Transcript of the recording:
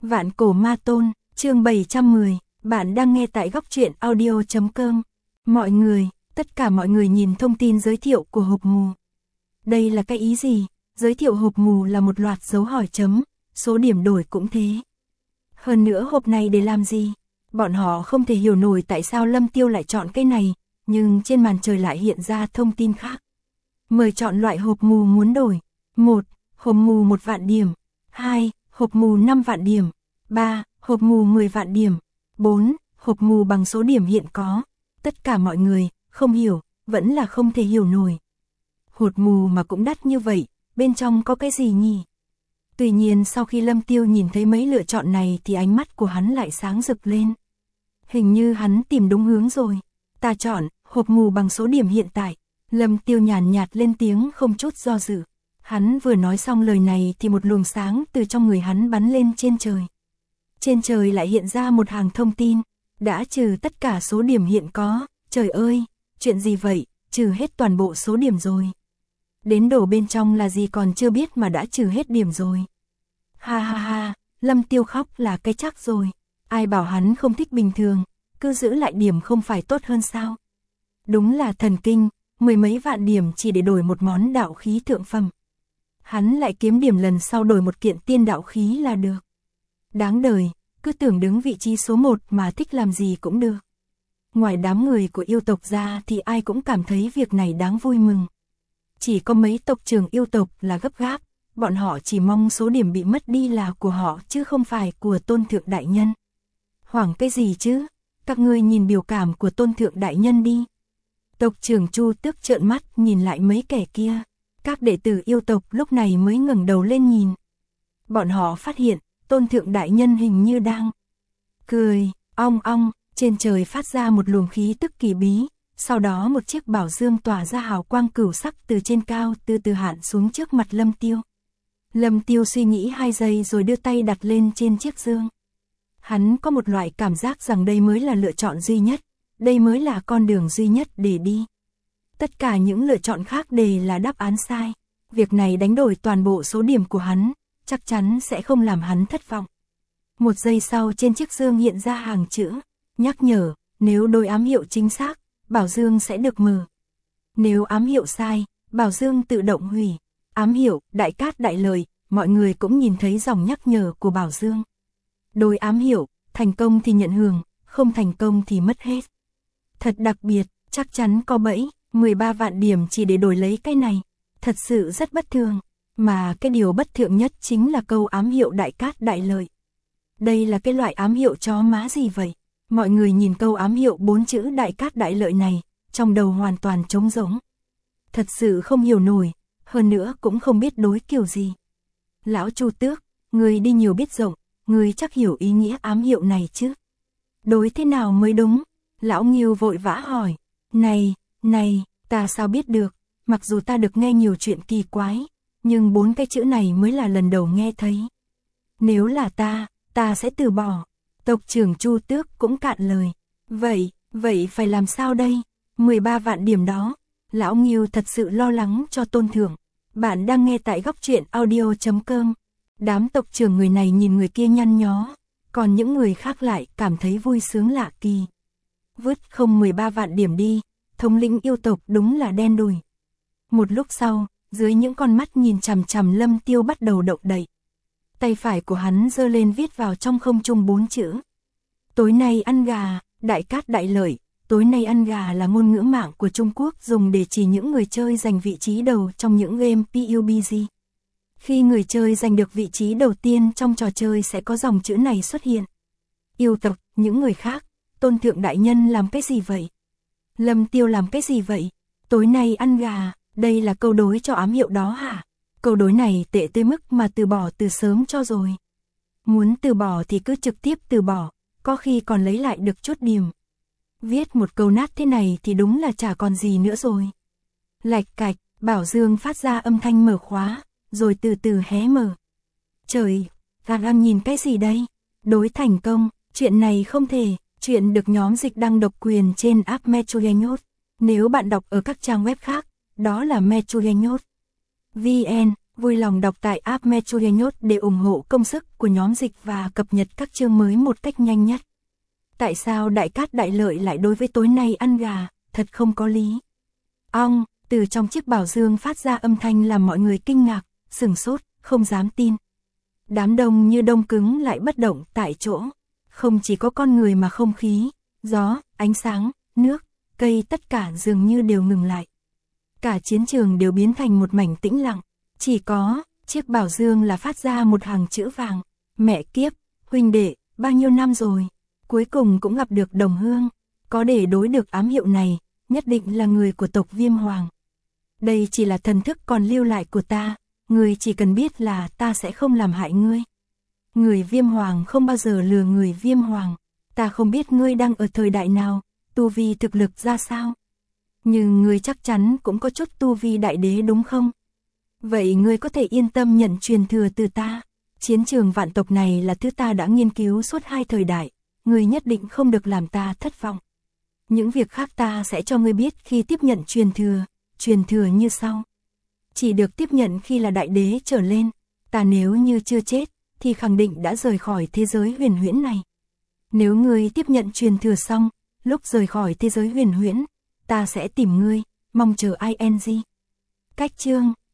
Vạn cổ ma tôn, chương 710, bạn đang nghe tại góc truyện audio.com. Mọi người, tất cả mọi người nhìn thông tin giới thiệu của hộp mù. Đây là cái ý gì? Giới thiệu hộp mù là một loạt dấu hỏi chấm, số điểm đổi cũng thế. Hơn nữa hộp này để làm gì? Bọn họ không thể hiểu nổi tại sao Lâm Tiêu lại chọn cái này, nhưng trên màn trời lại hiện ra thông tin khác. Mời chọn loại hộp mù muốn đổi. 1. Hộp mù 1 vạn điểm. 2. Hộp mù 5 vạn điểm. 3. Hộp mù 10 vạn điểm. 4. Hộp mù bằng số điểm hiện có. Tất cả mọi người, không hiểu, vẫn là không thể hiểu nổi. Hộp mù mà cũng đắt như vậy, bên trong có cái gì nhỉ? Tuy nhiên sau khi Lâm Tiêu nhìn thấy mấy lựa chọn này thì ánh mắt của hắn lại sáng rực lên. Hình như hắn tìm đúng hướng rồi. Ta chọn, hộp mù bằng số điểm hiện tại. Lâm Tiêu nhàn nhạt lên tiếng không chút do dự. Hắn vừa nói xong lời này thì một luồng sáng từ trong người hắn bắn lên trên trời. Trên trời lại hiện ra một hàng thông tin. Đã trừ tất cả số điểm hiện có. Trời ơi, chuyện gì vậy, trừ hết toàn bộ số điểm rồi. Đến đổ bên trong là gì còn chưa biết mà đã trừ hết điểm rồi. Ha ha ha, Lâm Tiêu khóc là cái chắc rồi. Ai bảo hắn không thích bình thường, cứ giữ lại điểm không phải tốt hơn sao. Đúng là thần kinh, 10 mấy vạn điểm chỉ để đổi một món đạo khí thượng phẩm. Hắn lại kiếm điểm lần sau đổi một kiện tiên đạo khí là được. Đáng đời, cứ tưởng đứng vị trí số 1 mà thích làm gì cũng được. Ngoài đám người của yêu tộc ra thì ai cũng cảm thấy việc này đáng vui mừng. Chỉ có mấy tộc trưởng yêu tộc là gấp gáp, bọn họ chỉ mong số điểm bị mất đi là của họ chứ không phải của Tôn Thượng Đại Nhân. Hoảng cái gì chứ, các ngươi nhìn biểu cảm của Tôn Thượng Đại Nhân đi. Tộc trưởng Chu Tước trợn mắt nhìn lại mấy kẻ kia, các đệ tử yêu tộc lúc này mới ngẩng đầu lên nhìn. Bọn họ phát hiện, Tôn Thượng Đại Nhân hình như đang cười, ong ong, trên trời phát ra một luồng khí tức kỳ bí, sau đó một chiếc bảo dương tỏa ra hào quang cửu sắc từ trên cao từ từ hạn xuống trước mặt Lâm Tiêu. Lâm Tiêu suy nghĩ 2 giây rồi đưa tay đặt lên trên chiếc dương. Hắn có một loại cảm giác rằng đây mới là lựa chọn duy nhất, đây mới là con đường duy nhất để đi. Tất cả những lựa chọn khác đều là đáp án sai. Việc này đánh đổi toàn bộ số điểm của hắn, chắc chắn sẽ không làm hắn thất vọng. 1 giây sau trên chiếc dương hiện ra hàng chữ, nhắc nhở, nếu đối ám hiệu chính xác, bảo dương sẽ được mở. Nếu ám hiệu sai, bảo dương tự động hủy. Ám hiệu, đại cát đại lợi, mọi người cũng nhìn thấy dòng nhắc nhở của bảo dương. Đối ám hiệu, thành công thì nhận hưởng, không thành công thì mất hết. Thật đặc biệt, chắc chắn có bẫy, 13 vạn điểm chỉ để đổi lấy cái này. Thật sự rất bất thường, mà cái điều bất thường nhất chính là câu ám hiệu đại cát đại lợi. Đây là cái loại ám hiệu chó má gì vậy? Mọi người nhìn câu ám hiệu 4 chữ đại cát đại lợi này, trong đầu hoàn toàn trống rỗng. Thật sự không hiểu nổi, hơn nữa cũng không biết đối kiểu gì. Lão Chu Tước, người đi nhiều biết rộng, người chắc hiểu ý nghĩa ám hiệu này chứ. Đối thế nào mới đúng? Lão Nghiêu vội vã hỏi. Này, ta sao biết được, mặc dù ta được nghe nhiều chuyện kỳ quái, nhưng 4 cái chữ này mới là lần đầu nghe thấy. Nếu là ta sẽ từ bỏ. Tộc trưởng Chu Tước cũng cạn lời. Vậy phải làm sao đây? 13 vạn điểm đó. Lão Nghiêu thật sự lo lắng cho Tôn Thượng. Bạn đang nghe tại góc truyện audio.com. Đám tộc trưởng người này nhìn người kia nhăn nhó, còn những người khác lại cảm thấy vui sướng lạ kỳ. Vứt không 13 vạn điểm đi, thống lĩnh yêu tộc đúng là đen đủi. Một lúc sau, dưới những con mắt nhìn chằm chằm Lâm Tiêu bắt đầu động đậy. Tay phải của hắn giơ lên viết vào trong không trung 4 chữ. Tối nay ăn gà, đại cát đại lợi. Tối nay ăn gà là ngôn ngữ mạng của Trung Quốc dùng để chỉ những người chơi giành vị trí đầu trong những game PUBG. Khi người chơi giành được vị trí đầu tiên trong trò chơi sẽ có dòng chữ này xuất hiện. Yêu tộc, những người khác, Tôn Thượng Đại Nhân làm cái gì vậy? Lâm Tiêu làm cái gì vậy? Tối nay ăn gà, đây là câu đối cho ám hiệu đó hả? Câu đối này tệ tới mức mà từ bỏ từ sớm cho rồi. Muốn từ bỏ thì cứ trực tiếp từ bỏ, có khi còn lấy lại được chút điểm. Viết một câu nát thế này thì đúng là chả còn gì nữa rồi. Lạch cạch, bảo dương phát ra âm thanh mở khóa, rồi từ từ hé mở. Trời, đang nhìn cái gì đây? Đối thành công, chuyện này không thể, chuyện được nhóm dịch đăng độc quyền trên app Metrogenhot. Nếu bạn đọc ở các trang web khác, đó là Metrogenhot. VN, Vui lòng đọc tại app Metronews để ủng hộ công sức của nhóm dịch và cập nhật các chương mới một cách nhanh nhất. Tại sao Đại Cát Đại Lợi lại đối với tối nay ăn gà, thật không có lý. Ong, từ trong chiếc bảo dương phát ra âm thanh làm mọi người kinh ngạc, sửng sốt, không dám tin. Đám đông như đông cứng lại bất động tại chỗ. Không chỉ có con người mà không khí, gió, ánh sáng, nước, cây tất cả dường như đều ngừng lại. Cả chiến trường đều biến thành một mảnh tĩnh lặng. Chỉ có, chiếc bảo dương là phát ra một hàng chữ vàng. Mẹ kiếp, huynh đệ, bao nhiêu năm rồi. Cuối cùng cũng gặp được đồng hương. Có để đối được ám hiệu này, nhất định là người của tộc Viêm Hoàng. Đây chỉ là thần thức còn lưu lại của ta. Ngươi chỉ cần biết là ta sẽ không làm hại ngươi. Người Viêm Hoàng không bao giờ lừa người Viêm Hoàng. Ta không biết ngươi đang ở thời đại nào, tu vi thực lực ra sao. Nhưng ngươi chắc chắn cũng có chút tu vi đại đế đúng không? Vậy ngươi có thể yên tâm nhận truyền thừa từ ta. Chiến trường vạn tộc này là thứ ta đã nghiên cứu suốt 2 thời đại. Ngươi nhất định không được làm ta thất vọng. Những việc khác ta sẽ cho ngươi biết khi tiếp nhận truyền thừa như sau. Chỉ được tiếp nhận khi là đại đế trở lên. Ta nếu như chưa chết, thì khẳng định đã rời khỏi thế giới huyền huyễn này. Nếu ngươi tiếp nhận truyền thừa xong, lúc rời khỏi thế giới huyền huyễn, ta sẽ tìm ngươi, mong chờ ing. Cách chương